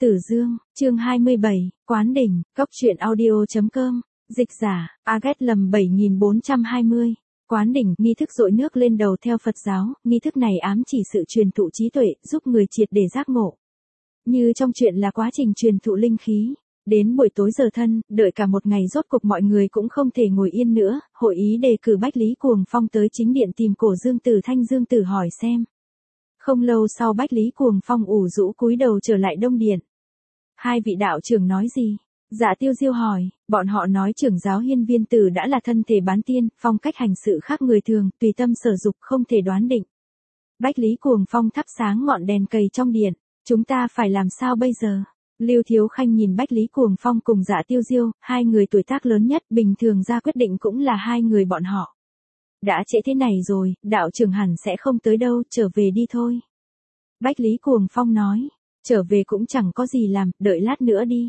Tử Dương, chương 27, Quán Đỉnh, Cốc truyện audio.com, dịch giả, Aget lầm 7420. Quán Đỉnh, nghi thức dội nước lên đầu theo Phật giáo, nghi thức này ám chỉ sự truyền thụ trí tuệ, giúp người triệt để giác ngộ. Như trong chuyện là quá trình truyền thụ linh khí. Đến buổi tối giờ thân, đợi cả một ngày rốt cục mọi người cũng không thể ngồi yên nữa, hội ý đề cử Bách Lý Cuồng Phong tới chính điện tìm cổ Dương Tử Thanh Dương Tử hỏi xem. Không lâu sau Bách Lý Cuồng Phong ủ rũ cúi đầu trở lại Đông Điện. Hai vị đạo trưởng nói gì? Dạ Tiêu Diêu hỏi, bọn họ nói trưởng giáo Hiên Viên Tử đã là thân thể bán tiên, phong cách hành sự khác người thường, tùy tâm sở dục không thể đoán định. Bách Lý Cuồng Phong thắp sáng ngọn đèn cầy trong điện, chúng ta phải làm sao bây giờ? Lưu Thiếu Khanh nhìn Bách Lý Cuồng Phong cùng Dạ Tiêu Diêu, hai người tuổi tác lớn nhất, bình thường ra quyết định cũng là hai người bọn họ. Đã trễ thế này rồi, đạo trưởng hẳn sẽ không tới đâu, trở về đi thôi. Bách Lý Cuồng Phong nói, trở về cũng chẳng có gì làm, đợi lát nữa đi.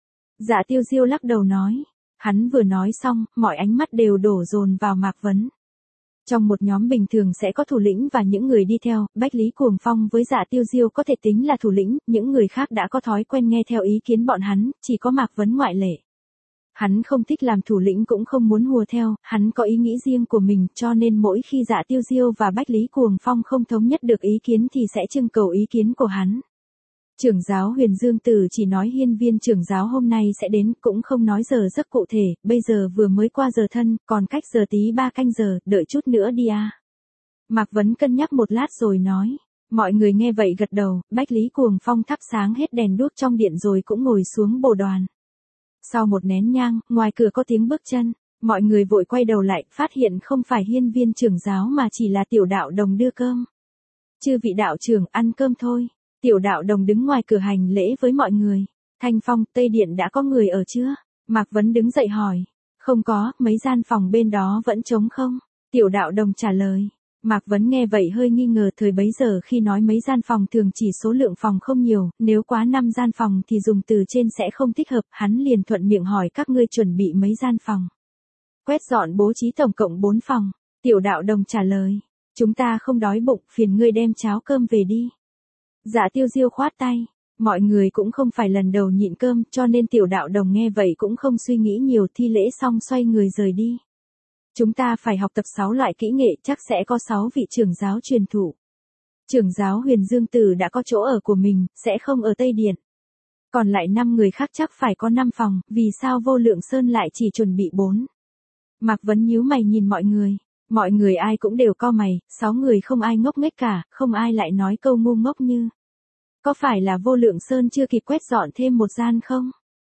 Dạ Tiêu Diêu lắc đầu nói, hắn vừa nói xong, mọi ánh mắt đều đổ dồn vào Mạc Vấn. Trong một nhóm bình thường sẽ có thủ lĩnh và những người đi theo, Bách Lý Cuồng Phong với Dạ Tiêu Diêu có thể tính là thủ lĩnh, những người khác đã có thói quen nghe theo ý kiến bọn hắn, chỉ có Mạc Vấn ngoại lệ. Hắn không thích làm thủ lĩnh cũng không muốn hùa theo, hắn có ý nghĩ riêng của mình, cho nên mỗi khi Dạ Tiêu Diêu và Bách Lý Cuồng Phong không thống nhất được ý kiến thì sẽ trưng cầu ý kiến của hắn. Trưởng giáo Huyền Dương Tử chỉ nói Hiên Viên trưởng giáo hôm nay sẽ đến, cũng không nói giờ giấc cụ thể, bây giờ vừa mới qua giờ thân, còn cách giờ tí 3 canh giờ, đợi chút nữa đi à. Mạc Vấn cân nhắc một lát rồi nói, mọi người nghe vậy gật đầu, Bách Lý Cuồng Phong thắp sáng hết đèn đuốc trong điện rồi cũng ngồi xuống bồ đoàn. Sau một nén nhang, ngoài cửa có tiếng bước chân, mọi người vội quay đầu lại, phát hiện không phải Hiên Viên trưởng giáo mà chỉ là Tiểu Đạo Đồng đưa cơm. Chư vị đạo trưởng, ăn cơm thôi. Tiểu Đạo Đồng đứng ngoài cửa hành lễ với mọi người. Thanh Phong, Tây Điện đã có người ở chưa? Mạc Vấn đứng dậy hỏi. Không có, mấy gian phòng bên đó vẫn trống không? Tiểu Đạo Đồng trả lời. Mạc Vấn nghe vậy hơi nghi ngờ, thời bấy giờ khi nói mấy gian phòng thường chỉ số lượng phòng không nhiều, nếu quá 5 gian phòng thì dùng từ trên sẽ không thích hợp, hắn liền thuận miệng hỏi các ngươi chuẩn bị mấy gian phòng. Quét dọn bố trí tổng cộng 4 phòng. Tiểu Đạo Đồng trả lời. Chúng ta không đói bụng, phiền ngươi đem cháo cơm về đi. Dạ Tiêu Diêu khoát tay, mọi người cũng không phải lần đầu nhịn cơm, cho nên Tiểu Đạo Đồng nghe vậy cũng không suy nghĩ nhiều, thi lễ xong xoay người rời đi. Chúng ta phải học tập 6 loại kỹ nghệ, chắc sẽ có 6 vị trưởng giáo truyền thụ. Trưởng giáo Huyền Dương Tử đã có chỗ ở của mình, sẽ không ở Tây Điện. Còn lại 5 người khác chắc phải có 5 phòng, vì sao Vô Lượng Sơn lại chỉ chuẩn bị 4? Mạc Vấn nhíu mày nhìn mọi người ai cũng đều cau mày, 6 người không ai ngốc nghếch cả, không ai lại nói câu ngu ngốc như. Có phải là Vô Lượng Sơn chưa kịp quét dọn thêm một gian không?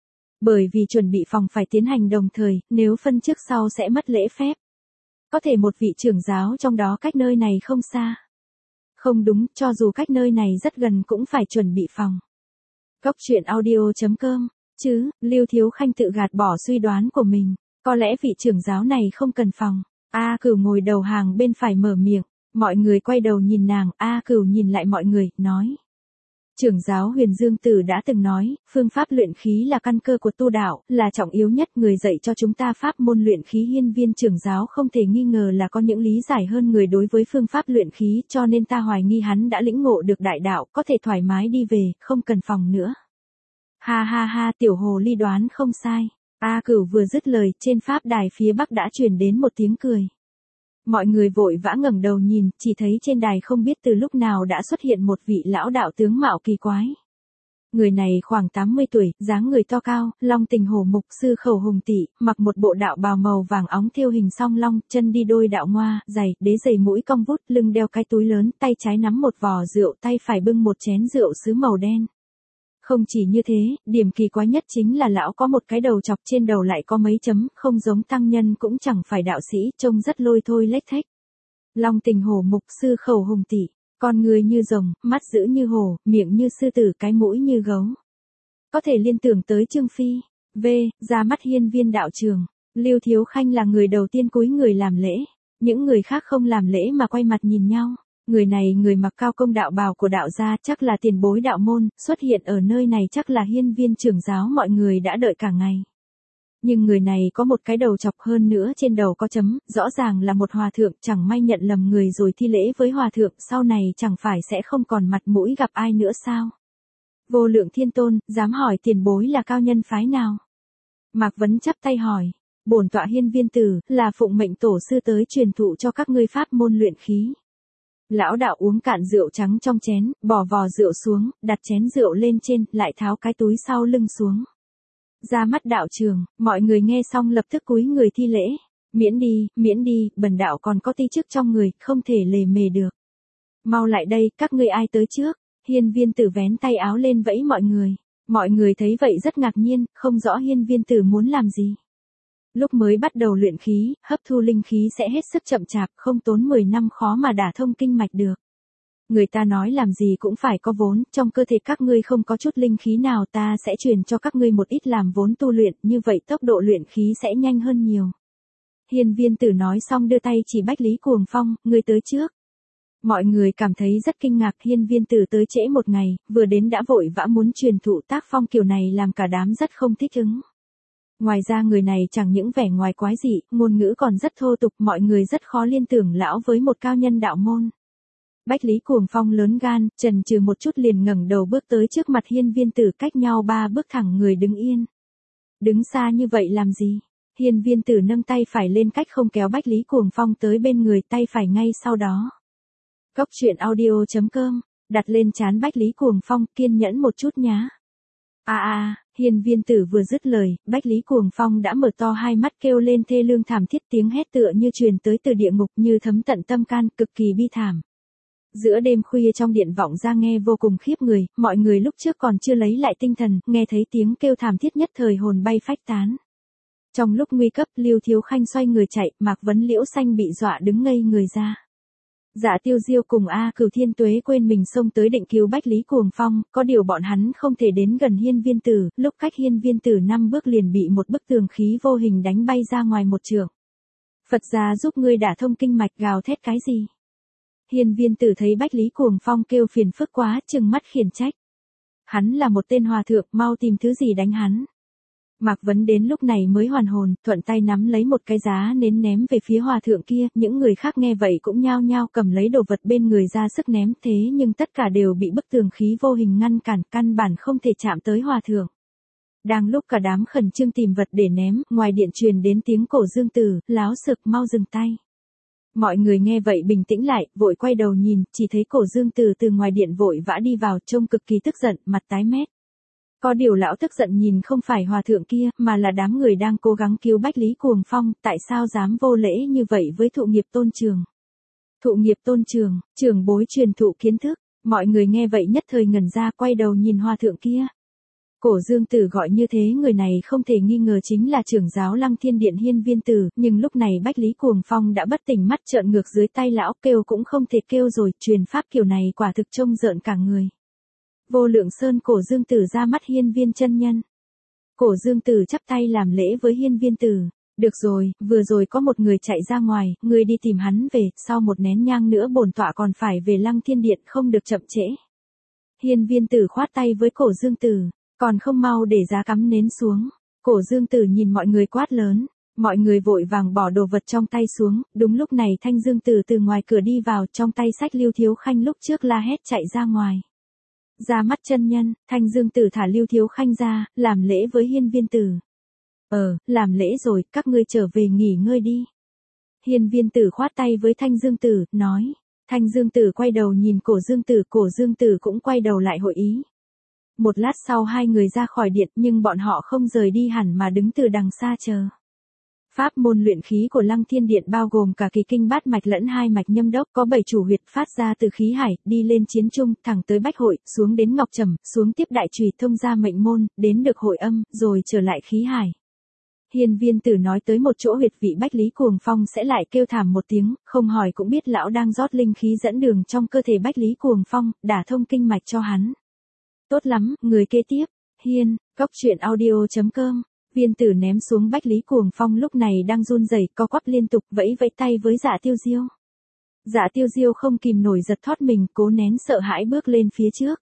Bởi vì chuẩn bị phòng phải tiến hành đồng thời, nếu phân trước sau sẽ mất lễ phép. Có thể một vị trưởng giáo trong đó cách nơi này không xa. Không đúng, cho dù cách nơi này rất gần cũng phải chuẩn bị phòng. Cốc truyện audio.com, chứ, Lưu Thiếu Khanh tự gạt bỏ suy đoán của mình, có lẽ vị trưởng giáo này không cần phòng. A Cửu ngồi đầu hàng bên phải mở miệng, mọi người quay đầu nhìn nàng, A Cửu nhìn lại mọi người, nói. Trưởng giáo Huyền Dương Tử đã từng nói, phương pháp luyện khí là căn cơ của tu đạo, là trọng yếu nhất, người dạy cho chúng ta pháp môn luyện khí Hiên Viên trưởng giáo không thể nghi ngờ là có những lý giải hơn người đối với phương pháp luyện khí, cho nên ta hoài nghi hắn đã lĩnh ngộ được đại đạo, có thể thoải mái đi về, không cần phòng nữa. Ha ha ha, tiểu hồ ly đoán không sai. A Cửu vừa dứt lời, trên pháp đài phía bắc đã truyền đến một tiếng cười. Mọi người vội vã ngẩng đầu nhìn, chỉ thấy trên đài không biết từ lúc nào đã xuất hiện một vị lão đạo tướng mạo kỳ quái. Người này khoảng 80 tuổi, dáng người to cao, long tình hổ mục, sư khẩu hùng tị, mặc một bộ đạo bào màu vàng óng thêu hình song long, chân đi đôi đạo ngoa, giày, đế giày mũi cong vút, lưng đeo cái túi lớn, tay trái nắm một vò rượu, tay phải bưng một chén rượu sứ màu đen. Không chỉ như thế, điểm kỳ quái nhất chính là lão có một cái đầu chọc, trên đầu lại có mấy chấm, không giống tăng nhân cũng chẳng phải đạo sĩ, trông rất lôi thôi lếch thếch. Long tình hổ mục, sư khẩu hùng tị, con người như rồng, mắt dữ như hổ, miệng như sư tử, cái mũi như gấu. Có thể liên tưởng tới Trương Phi. Ra mắt Hiên Viên đạo trường. Lưu Thiếu Khanh là người đầu tiên cúi người làm lễ. Những người khác không làm lễ mà quay mặt nhìn nhau. Người này người mặc cao công đạo bào của đạo gia, chắc là tiền bối đạo môn, xuất hiện ở nơi này chắc là Hiên Viên trưởng giáo, mọi người đã đợi cả ngày. Nhưng người này có một cái đầu chọc, hơn nữa trên đầu có chấm, rõ ràng là một hòa thượng, chẳng may nhận lầm người rồi thi lễ với hòa thượng, sau này chẳng phải sẽ không còn mặt mũi gặp ai nữa sao? Vô lượng thiên tôn, dám hỏi tiền bối là cao nhân phái nào? Mạc Vấn chắp tay hỏi. Bổn tọa Hiên Viên Tử, là phụng mệnh tổ sư tới truyền thụ cho các ngươi pháp môn luyện khí. Lão đạo uống cạn rượu trắng trong chén, bỏ vò rượu xuống, đặt chén rượu lên trên, lại tháo cái túi sau lưng xuống. Ra mắt đạo trường, mọi người nghe xong lập tức cúi người thi lễ. Miễn đi, bần đạo còn có ti chức trong người, không thể lề mề được. Mau lại đây, các ngươi ai tới trước? Hiên Viên Tử vén tay áo lên vẫy mọi người. Mọi người thấy vậy rất ngạc nhiên, không rõ Hiên Viên Tử muốn làm gì. Lúc mới bắt đầu luyện khí, hấp thu linh khí sẽ hết sức chậm chạp, không tốn 10 năm khó mà đả thông kinh mạch được. Người ta nói làm gì cũng phải có vốn, trong cơ thể các ngươi không có chút linh khí nào, ta sẽ truyền cho các ngươi một ít làm vốn tu luyện, như vậy tốc độ luyện khí sẽ nhanh hơn nhiều. Hiên Viên Tử nói xong đưa tay chỉ Bách Lý Cuồng Phong, ngươi tới trước. Mọi người cảm thấy rất kinh ngạc, Hiên Viên Tử tới trễ một ngày, vừa đến đã vội vã muốn truyền thụ tác phong kiểu này làm cả đám rất không thích ứng. Ngoài ra người này chẳng những vẻ ngoài quái dị, ngôn ngữ còn rất thô tục, mọi người rất khó liên tưởng lão với một cao nhân đạo môn. Bách Lý Cuồng Phong lớn gan, chần chừ một chút liền ngẩng đầu bước tới trước mặt Hiên Viên Tử, cách nhau 3 bước thẳng người đứng yên. Đứng xa như vậy làm gì? Hiên Viên Tử nâng tay phải lên cách không kéo Bách Lý Cuồng Phong tới bên người, tay phải ngay sau đó. Cốc truyện audio.com, đặt lên trán Bách Lý Cuồng Phong, kiên nhẫn một chút nhá. Hiên Viên Tử vừa dứt lời, Bách Lý Cuồng Phong đã mở to hai mắt kêu lên thê lương thảm thiết, tiếng hét tựa như truyền tới từ địa ngục, như thấm tận tâm can, cực kỳ bi thảm. Giữa đêm khuya trong điện vọng ra nghe vô cùng khiếp người, mọi người lúc trước còn chưa lấy lại tinh thần, nghe thấy tiếng kêu thảm thiết nhất thời hồn bay phách tán. Trong lúc nguy cấp, Lưu Thiếu Khanh xoay người chạy, Mạc Vấn Liễu Xanh bị dọa đứng ngây người ra. Dạ Tiêu Diêu cùng Cửu Thiên Tuế quên mình xông tới định cứu Bách Lý Cuồng Phong, có điều bọn hắn không thể đến gần Hiên Viên Tử, lúc cách Hiên Viên Tử 5 bước liền bị một bức tường khí vô hình đánh bay ra ngoài một trượng. Phật gia giúp ngươi đả thông kinh mạch, gào thét cái gì? Hiên Viên Tử thấy Bách Lý Cuồng Phong kêu phiền phức quá, trừng mắt khiển trách. Hắn là một tên hòa thượng, mau tìm thứ gì đánh hắn. Mạc Vấn đến lúc này mới hoàn hồn, thuận tay nắm lấy một cái giá nến ném về phía hòa thượng kia, những người khác nghe vậy cũng nhao nhao cầm lấy đồ vật bên người ra sức ném, thế nhưng tất cả đều bị bức tường khí vô hình ngăn cản, căn bản không thể chạm tới hòa thượng. Đang lúc cả đám khẩn trương tìm vật để ném, ngoài điện truyền đến tiếng Cổ Dương Tử, láo xược, mau dừng tay. Mọi người nghe vậy bình tĩnh lại, vội quay đầu nhìn, chỉ thấy Cổ Dương Tử từ ngoài điện vội vã đi vào, trông cực kỳ tức giận, mặt tái mét. Có điều lão tức giận nhìn không phải hòa thượng kia, mà là đám người đang cố gắng cứu Bách Lý Cuồng Phong, tại sao dám vô lễ như vậy với thụ nghiệp tôn trường. Thụ nghiệp tôn trường, trưởng bối truyền thụ kiến thức, mọi người nghe vậy nhất thời ngẩn ra, quay đầu nhìn hòa thượng kia. Cổ Dương Tử gọi như thế người này không thể nghi ngờ chính là trưởng giáo Lăng Thiên Điện Hiên Viên Tử, nhưng lúc này Bách Lý Cuồng Phong đã bất tỉnh, mắt trợn ngược dưới tay lão, kêu cũng không thể kêu rồi, truyền pháp kiểu này quả thực trông rợn cả người. Vô Lượng Sơn Cổ Dương Tử ra mắt Hiên Viên chân nhân. Cổ Dương Tử chắp tay làm lễ với Hiên Viên Tử. Được rồi, vừa rồi có một người chạy ra ngoài, ngươi đi tìm hắn về, sau một nén nhang nữa bổn tọa còn phải về Lăng Thiên Điện, không được chậm trễ. Hiên Viên Tử khoát tay với Cổ Dương Tử, còn không mau để giá cắm nến xuống. Cổ Dương Tử nhìn mọi người quát lớn, mọi người vội vàng bỏ đồ vật trong tay xuống, đúng lúc này Thanh Dương Tử từ ngoài cửa đi vào, trong tay xách Lưu Thiếu Khanh lúc trước la hét chạy ra ngoài. Ra mắt chân nhân, Thanh Dương Tử thả Lưu Thiếu Khanh ra, làm lễ với Hiên Viên Tử. Làm lễ rồi, các ngươi trở về nghỉ ngơi đi. Hiên Viên Tử khoát tay với Thanh Dương Tử, nói. Thanh Dương Tử quay đầu nhìn Cổ Dương Tử cũng quay đầu lại hội ý. Một lát sau hai người ra khỏi điện, nhưng bọn họ không rời đi hẳn mà đứng từ đằng xa chờ. Pháp môn luyện khí của Lăng Thiên Điện bao gồm cả kỳ kinh bát mạch lẫn hai mạch nhâm đốc, có 7 chủ huyệt phát ra từ khí hải, đi lên chiến trung, thẳng tới Bách Hội, xuống đến Ngọc Trầm, xuống tiếp Đại Chùy, thông ra mệnh môn, đến được Hội Âm, rồi trở lại khí hải. Hiên Viên Tử nói tới một chỗ huyệt vị Bách Lý Cuồng Phong sẽ lại kêu thảm một tiếng, không hỏi cũng biết lão đang rót linh khí dẫn đường trong cơ thể Bách Lý Cuồng Phong, đả thông kinh mạch cho hắn. Tốt lắm, người kế tiếp. Cốc truyện audio.com. Viên Tử ném xuống Bách Lý Cuồng Phong lúc này đang run rẩy, co quắp liên tục, vẫy vẫy tay với Dạ Tiêu Diêu. Dạ Tiêu Diêu không kìm nổi giật thoát mình, cố nén sợ hãi bước lên phía trước.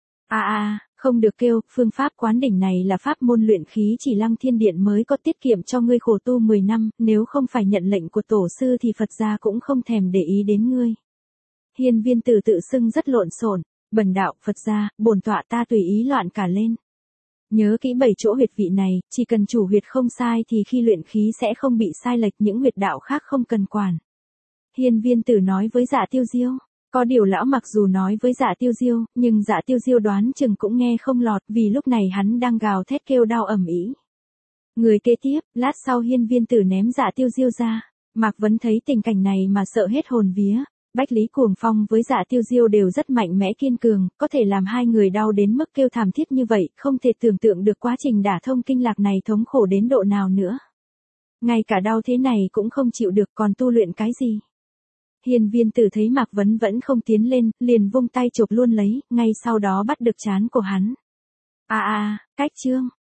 Không được kêu, phương pháp quán đỉnh này là pháp môn luyện khí chỉ Lăng Thiên Điện mới có, tiết kiệm cho ngươi khổ tu 10 năm, nếu không phải nhận lệnh của tổ sư thì Phật gia cũng không thèm để ý đến ngươi. Hiên Viên Tử tự xưng rất lộn xộn. Bần đạo Phật gia, bổn tọa ta tùy ý loạn cả lên. Nhớ kỹ 7 chỗ huyệt vị này, chỉ cần chủ huyệt không sai thì khi luyện khí sẽ không bị sai lệch, những huyệt đạo khác không cần quản. Hiên Viên Tử nói với Dạ Tiêu Diêu. Có điều lão mặc dù nói với Dạ Tiêu Diêu, nhưng Dạ Tiêu Diêu đoán chừng cũng nghe không lọt, vì lúc này hắn đang gào thét kêu đau ầm ĩ. Người kế tiếp, lát sau Hiên Viên Tử ném Dạ Tiêu Diêu ra. Mạc Vấn thấy tình cảnh này mà sợ hết hồn vía. Bách Lý Cuồng Phong với Dạ Tiêu Diêu đều rất mạnh mẽ kiên cường, có thể làm hai người đau đến mức kêu thảm thiết như vậy, không thể tưởng tượng được quá trình đả thông kinh lạc này thống khổ đến độ nào nữa. Ngay cả đau thế này cũng không chịu được, còn tu luyện cái gì? Hiên Viên Tử thấy Mạc Vấn vẫn không tiến lên, liền vung tay chộp luôn lấy, ngay sau đó bắt được trán của hắn. Cách chương.